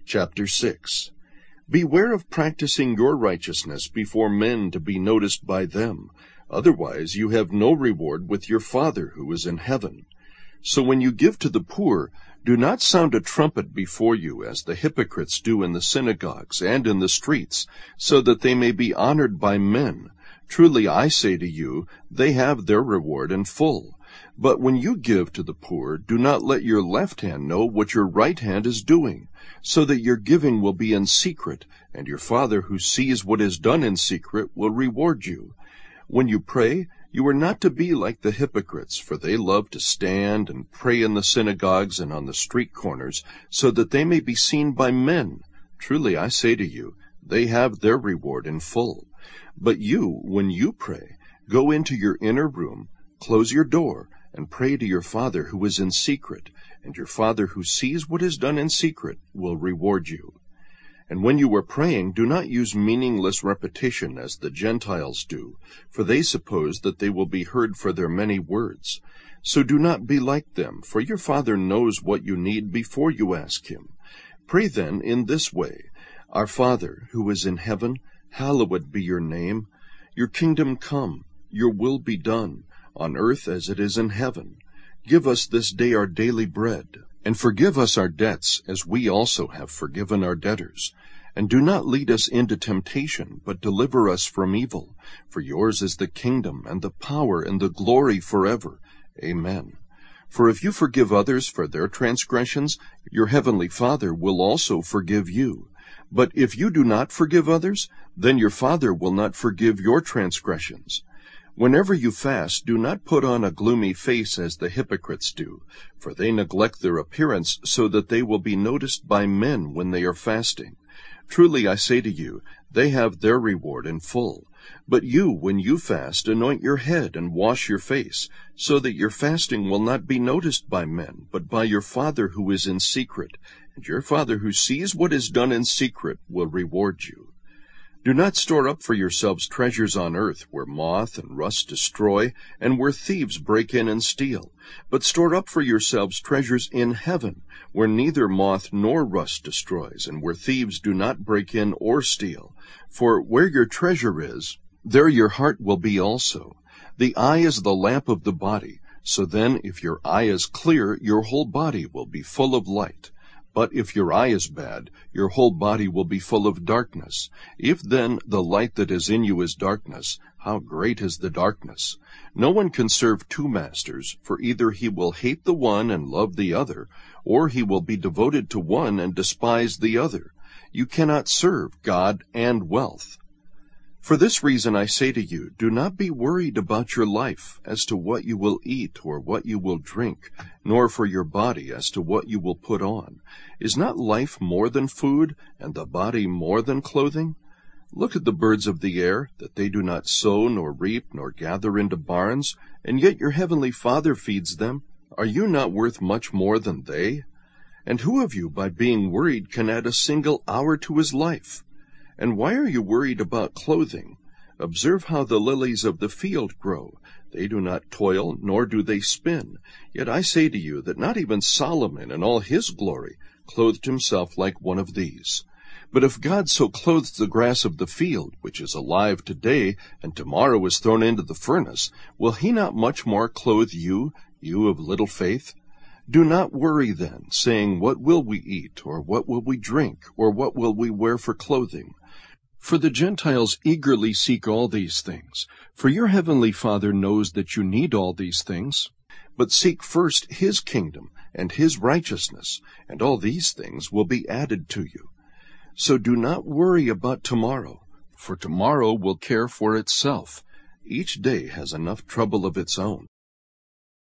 Chapter 6. Beware of practicing your righteousness before men to be noticed by them. Otherwise you have no reward with your Father who is in heaven. So when you give to the poor, do not sound a trumpet before you, as the hypocrites do in the synagogues and in the streets, so that they may be honored by men. Truly I say to you, they have their reward in full. But when you give to the poor, do not let your left hand know what your right hand is doing, so that your giving will be in secret, and your Father who sees what is done in secret will reward you. When you pray, you are not to be like the hypocrites, for they love to stand and pray in the synagogues and on the street corners, so that they may be seen by men. Truly I say to you, they have their reward in full. But you, when you pray, go into your inner room, close your door, and pray to your Father who is in secret, and your Father who sees what is done in secret will reward you. And when you are praying, do not use meaningless repetition as the Gentiles do, for they suppose that they will be heard for their many words. So do not be like them, for your Father knows what you need before you ask him. Pray then in this way: Our Father, who is in heaven, hallowed be your name. Your kingdom come, your will be done, on earth as it is in heaven. Give us this day our daily bread, and forgive us our debts, as we also have forgiven our debtors. And do not lead us into temptation, but deliver us from evil. For yours is the kingdom, and the power, and the glory forever. Amen. For if you forgive others for their transgressions, your heavenly Father will also forgive you. But if you do not forgive others, then your Father will not forgive your transgressions. Whenever you fast, do not put on a gloomy face as the hypocrites do, for they neglect their appearance so that they will be noticed by men when they are fasting. Truly I say to you, they have their reward in full. But you, when you fast, anoint your head and wash your face, so that your fasting will not be noticed by men, but by your Father who is in secret, and your Father who sees what is done in secret will reward you. Do not store up for yourselves treasures on earth, where moth and rust destroy, and where thieves break in and steal. But store up for yourselves treasures in heaven, where neither moth nor rust destroys, and where thieves do not break in or steal. For where your treasure is, there your heart will be also. The eye is the lamp of the body. So then, if your eye is clear, your whole body will be full of light. But if your eye is bad, your whole body will be full of darkness. If then the light that is in you is darkness, how great is the darkness! No one can serve two masters, for either he will hate the one and love the other, or he will be devoted to one and despise the other. You cannot serve God and wealth. For this reason I say to you, do not be worried about your life, as to what you will eat or what you will drink, nor for your body as to what you will put on. Is not life more than food, and the body more than clothing? Look at the birds of the air, that they do not sow, nor reap, nor gather into barns, and yet your heavenly Father feeds them. Are you not worth much more than they? And who of you, by being worried, can add a single hour to his life? And why are you worried about clothing? Observe how the lilies of the field grow. They do not toil, nor do they spin. Yet I say to you that not even Solomon in all his glory clothed himself like one of these. But if God so clothes the grass of the field, which is alive today, and tomorrow is thrown into the furnace, will he not much more clothe you, you of little faith? Do not worry then, saying, What will we eat, or what will we drink, or what will we wear for clothing? For the Gentiles eagerly seek all these things, for your heavenly Father knows that you need all these things. But seek first his kingdom and his righteousness, and all these things will be added to you. So do not worry about tomorrow, for tomorrow will care for itself. Each day has enough trouble of its own.